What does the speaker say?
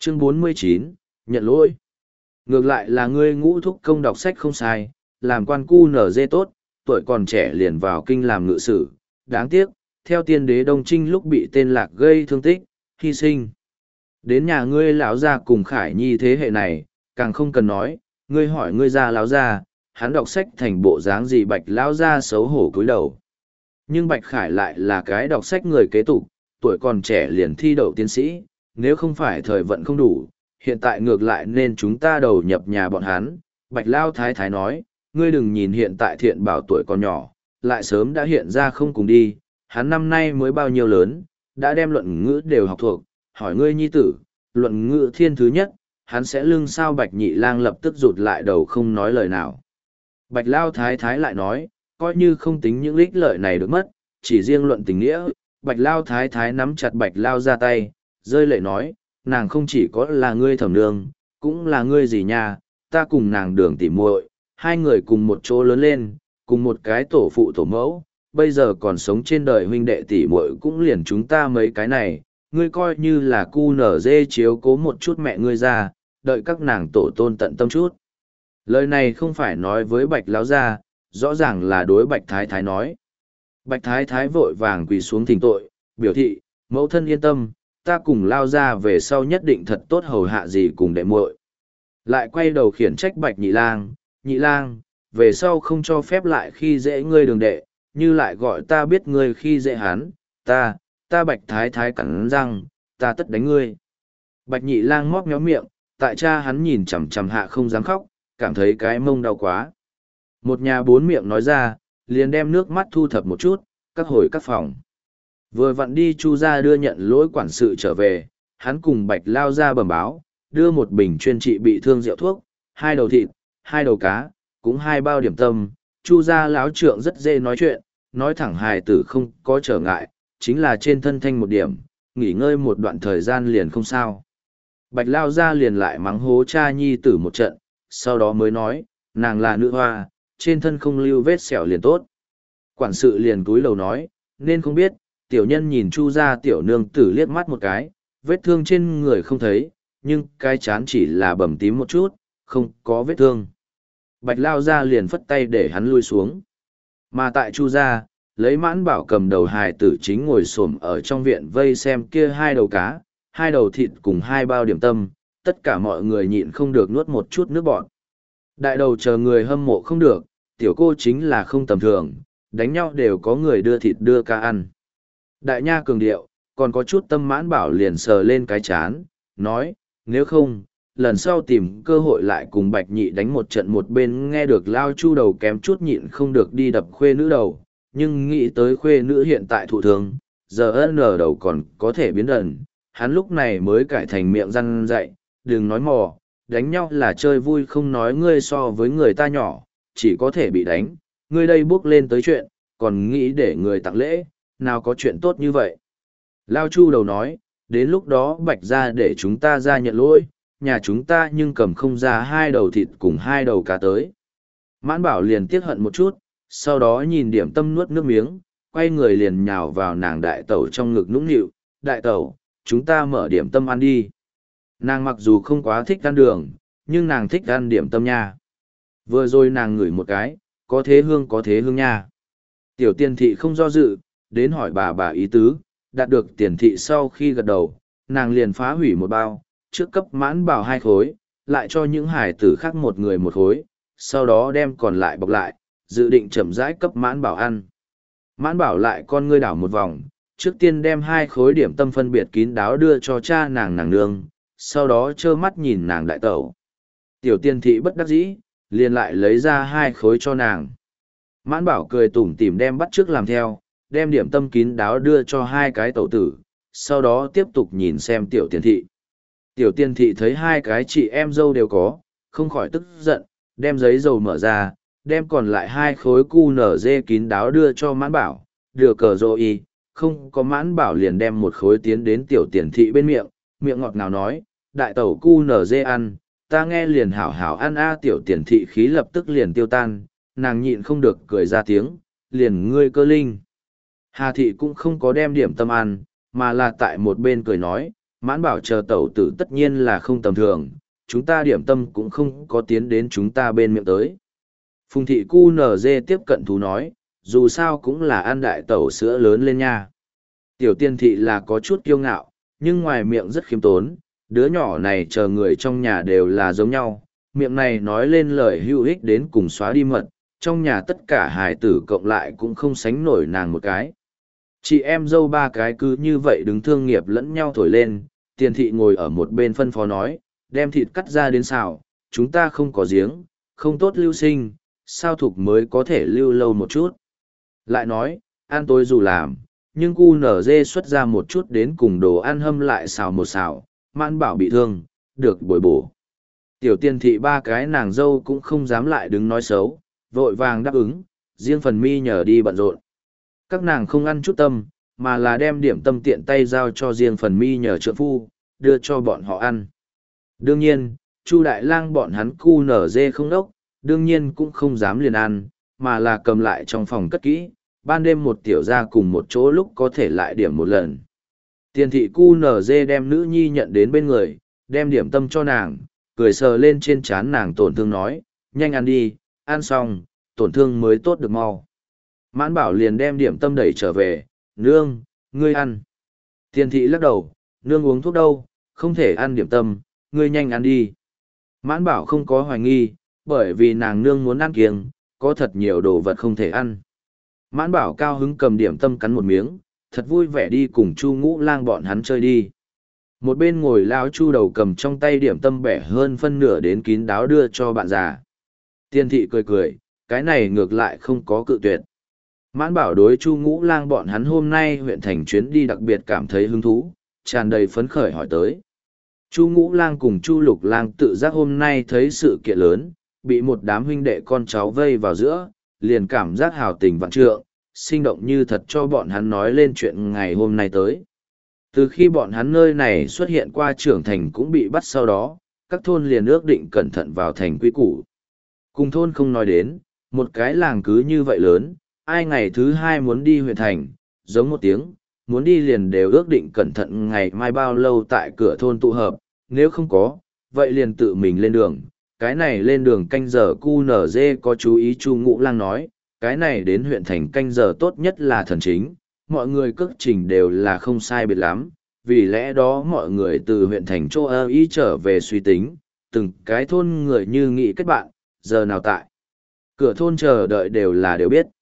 Chương 49, nhận lỗi. Ngược lại là ngươi Ngũ thúc công đọc sách không sai, làm quan cu nở dê tốt, tuổi còn trẻ liền vào kinh làm ngự sử. Đáng tiếc, theo tiên đế Đông Trinh lúc bị tên Lạc gây thương tích, hy sinh. Đến nhà ngươi lão gia cùng Khải Nhi thế hệ này, càng không cần nói, ngươi hỏi ngươi gia lão gia, hắn đọc sách thành bộ dáng gì Bạch lão gia xấu hổ cúi đầu. Nhưng Bạch Khải lại là cái đọc sách người kế tục, tuổi còn trẻ liền thi đậu tiến sĩ, nếu không phải thời vận không đủ, hiện tại ngược lại nên chúng ta đầu nhập nhà bọn hắn. Bạch Lao Thái Thái nói, ngươi đừng nhìn hiện tại Thiện Bảo tuổi còn nhỏ, lại sớm đã hiện ra không cùng đi, hắn năm nay mới bao nhiêu lớn, đã đem luận ngữ đều học thuộc, hỏi ngươi nhi tử, luận ngữ thiên thứ nhất, hắn sẽ lưng sao. Bạch Nhị Lang lập tức rụt lại đầu không nói lời nào. Bạch Lao Thái Thái lại nói, coi như không tính những ích lợi này được mất, chỉ riêng luận tình nghĩa. Bạch Lao Thái Thái nắm chặt Bạch Lao ra tay, rơi lệ nói, nàng không chỉ có là ngươi thẩm nương, cũng là ngươi gì nha, ta cùng nàng Đường tỉ muội, hai người cùng một chỗ lớn lên, cùng một cái tổ phụ tổ mẫu, bây giờ còn sống trên đời huynh đệ tỉ muội cũng liền chúng ta mấy cái này, ngươi coi như là cu nở dê chiếu cố một chút mẹ ngươi ra, đợi các nàng tổ tôn tận tâm chút. Lời này không phải nói với Bạch Lão gia, rõ ràng là đối Bạch Thái Thái nói. Bạch Thái Thái vội vàng quỳ xuống thỉnh tội, biểu thị, mẫu thân yên tâm, ta cùng Lao ra về sau nhất định thật tốt hầu hạ gì cùng đệ muội. Lại quay đầu khiển trách Bạch Nhị Lang, về sau không cho phép lại khi dễ ngươi Đường đệ, như lại gọi ta biết ngươi khi dễ hắn, ta Bạch Thái Thái cắn răng, ta tất đánh ngươi. Bạch Nhị Lang móc méo miệng, tại cha hắn nhìn chằm chằm hạ không dám khóc, cảm thấy cái mông đau quá. Một nhà bốn miệng nói ra, liền đem nước mắt thu thập một chút, các hồi các phòng. Vừa vặn đi Chu ra đưa nhận lỗi quản sự trở về, hắn cùng Bạch Lao ra bẩm báo, đưa một bình chuyên trị bị thương rượu thuốc, 2 đầu thịt, 2 đầu cá, cũng 2 bao điểm tâm. Chu gia láo trượng rất dễ nói chuyện, nói thẳng hài tử không có trở ngại, chính là trên thân thanh một điểm, nghỉ ngơi một đoạn thời gian liền không sao. Bạch Lao ra liền lại mắng hố cha nhi tử một trận, sau đó mới nói, nàng là nữ hoa, trên thân không lưu vết sẹo liền tốt. Quản sự liền cúi lầu nói, nên không biết, tiểu nhân nhìn Chu gia tiểu nương tử liếc mắt một cái, vết thương trên người không thấy, nhưng cái chán chỉ là bầm tím một chút, không có vết thương. Bạch Lao ra liền phất tay để hắn lui xuống. Mà tại Chu gia, lấy Mãn Bảo cầm đầu hài tử chính ngồi xổm ở trong viện vây xem kia 2 đầu cá, 2 đầu thịt cùng 2 bao điểm tâm, tất cả mọi người nhịn không được nuốt một chút nước bọt. Đại đầu chờ người hâm mộ không được, tiểu cô chính là không tầm thường, đánh nhau đều có người đưa thịt đưa cá ăn. Đại nha cường điệu, còn có chút tâm Mãn Bảo liền sờ lên cái chán, nói, nếu không, lần sau tìm cơ hội lại cùng Bạch Nhị đánh một trận. Một bên nghe được Lao Chu đầu kém chút nhịn không được đi đập khuê nữ đầu, nhưng nghĩ tới khuê nữ hiện tại thụ thường, giờ ân ở đầu còn có thể biến đần, hắn lúc này mới cải thành miệng răn dạy, đừng nói mò, đánh nhau là chơi vui không nói ngươi so với người ta nhỏ, chỉ có thể bị đánh, ngươi đây bước lên tới chuyện, còn nghĩ để người tặng lễ, nào có chuyện tốt như vậy. Lao Chu đầu nói, đến lúc đó Bạch ra để chúng ta ra nhận lỗi, nhà chúng ta nhưng cầm không ra 2 đầu thịt cùng 2 đầu cá tới. Mãn Bảo liền tiếc hận một chút, sau đó nhìn điểm tâm nuốt nước miếng, quay người liền nhào vào nàng đại tẩu trong ngực nũng nịu, đại tẩu, chúng ta mở điểm tâm ăn đi. Nàng mặc dù không quá thích ăn đường, nhưng nàng thích ăn điểm tâm nha. Vừa rồi nàng ngửi một cái, có thế hương nha. Tiểu Tiền thị không do dự, đến hỏi bà ý tứ, đạt được Tiền thị sau khi gật đầu, nàng liền phá hủy một bao, trước cấp Mãn Bảo 2 khối, lại cho những hải tử khác một người 1 khối, sau đó đem còn lại bọc lại, dự định chậm rãi cấp Mãn Bảo ăn. Mãn Bảo lại con ngươi đảo một vòng, trước tiên đem 2 khối điểm tâm phân biệt kín đáo đưa cho cha nàng nương, sau đó trơ mắt nhìn nàng đại tẩu. Tiểu Tiền thị bất đắc dĩ, liền lại lấy ra 2 khối cho nàng. Mãn Bảo cười tủm tỉm đem bắt trước làm theo, đem điểm tâm kín đáo đưa cho 2 cái tẩu tử, sau đó tiếp tục nhìn xem Tiểu Tiền thị. Tiểu Tiền thị thấy 2 cái chị em dâu đều có, không khỏi tức giận, đem giấy dầu mở ra, đem còn lại 2 khối cu nở dê kín đáo đưa cho Mãn Bảo, đưa cờ rô y, không có Mãn Bảo liền đem 1 khối tiến đến Tiểu Tiền thị bên miệng, miệng ngọt ngào nói, đại tẩu cu nở dê ăn, ta nghe liền hảo hảo ăn a. Tiểu Tiền thị khí lập tức liền tiêu tan, nàng nhịn không được cười ra tiếng, liền ngươi cơ linh. Hà thị cũng không có đem điểm tâm ăn, mà là tại một bên cười nói, Mãn bảo chờ tẩu tử tất nhiên là không tầm thường, chúng ta điểm tâm cũng không có tiến đến chúng ta bên miệng tới. Phùng thị cu nở dê tiếp cận thú nói, dù sao cũng là ăn đại tẩu sữa lớn lên nha. Tiểu tiên thị là có chút kiêu ngạo, nhưng ngoài miệng rất khiêm tốn, đứa nhỏ này chờ người trong nhà đều là giống nhau, miệng này nói lên lời hữu ích đến cùng xóa đi mật, trong nhà tất cả hài tử cộng lại cũng không sánh nổi nàng một cái. Chị em dâu ba cái cứ như vậy đứng thương nghiệp lẫn nhau thổi lên, tiền thị ngồi ở một bên phân phó nói, đem thịt cắt ra đến xào, chúng ta không có giếng, không tốt lưu sinh, sao thục mới có thể lưu lâu một chút. Lại nói, ăn tối dù làm, nhưng cu nở dê xuất ra một chút đến cùng đồ ăn hâm lại xào một xào, mãn bảo bị thương, được bồi bổ. Tiểu tiên thị ba cái nàng dâu cũng không dám lại đứng nói xấu, vội vàng đáp ứng, riêng phần mi nhờ đi bận rộn. Các nàng không ăn chút tâm, mà là đem điểm tâm tiện tay giao cho riêng phần mi nhờ trượng phu, đưa cho bọn họ ăn. Đương nhiên, Chu Đại Lang bọn hắn cu nở dê không đốc, đương nhiên cũng không dám liền ăn, mà là cầm lại trong phòng cất kỹ, ban đêm một tiểu gia cùng một chỗ lúc có thể lại điểm một lần. Tiền thị cu nở dê đem nữ nhi nhận đến bên người, đem điểm tâm cho nàng, cười sờ lên trên trán nàng tổn thương nói, nhanh ăn đi, ăn xong, tổn thương mới tốt được mau. Mãn bảo liền đem điểm tâm đẩy trở về, nương, ngươi ăn. Tiền thị lắc đầu, nương uống thuốc đâu, không thể ăn điểm tâm, ngươi nhanh ăn đi. Mãn bảo không có hoài nghi, bởi vì nàng nương muốn ăn kiêng, có thật nhiều đồ vật không thể ăn. Mãn bảo cao hứng cầm điểm tâm cắn một miếng, thật vui vẻ đi cùng Chu Ngũ Lang bọn hắn chơi đi. Một bên ngồi lão Chu đầu cầm trong tay điểm tâm bẻ hơn phân nửa đến kín đáo đưa cho bạn già. Tiên thị cười cười, cái này ngược lại không có cự tuyệt. Mãn bảo đối Chu Ngũ Lang bọn hắn hôm nay huyện thành chuyến đi đặc biệt cảm thấy hứng thú, tràn đầy phấn khởi hỏi tới. Chu Ngũ Lang cùng Chu Lục Lang tự giác hôm nay thấy sự kiện lớn, bị một đám huynh đệ con cháu vây vào giữa, liền cảm giác hào tình vạn trượng, sinh động như thật cho bọn hắn nói lên chuyện ngày hôm nay tới. Từ khi bọn hắn nơi này xuất hiện qua trưởng thành cũng bị bắt sau đó, các thôn liền ước định cẩn thận vào thành quy củ. Cùng thôn không nói đến, một cái làng cứ như vậy lớn, ai ngày thứ hai muốn đi huyện thành, giống một tiếng, muốn đi liền đều ước định cẩn thận ngày mai bao lâu tại cửa thôn tụ hợp, nếu không có, vậy liền tự mình lên đường. Cái này lên đường canh giờ QNZ có chú ý Chu Ngũ Lang nói, cái này đến huyện thành canh giờ tốt nhất là thần chính, mọi người cước trình đều là không sai biệt lắm, vì lẽ đó mọi người từ huyện thành chỗ ơ ý trở về suy tính, từng cái thôn người như nghĩ kết bạn, giờ nào tại. Cửa thôn chờ đợi đều biết.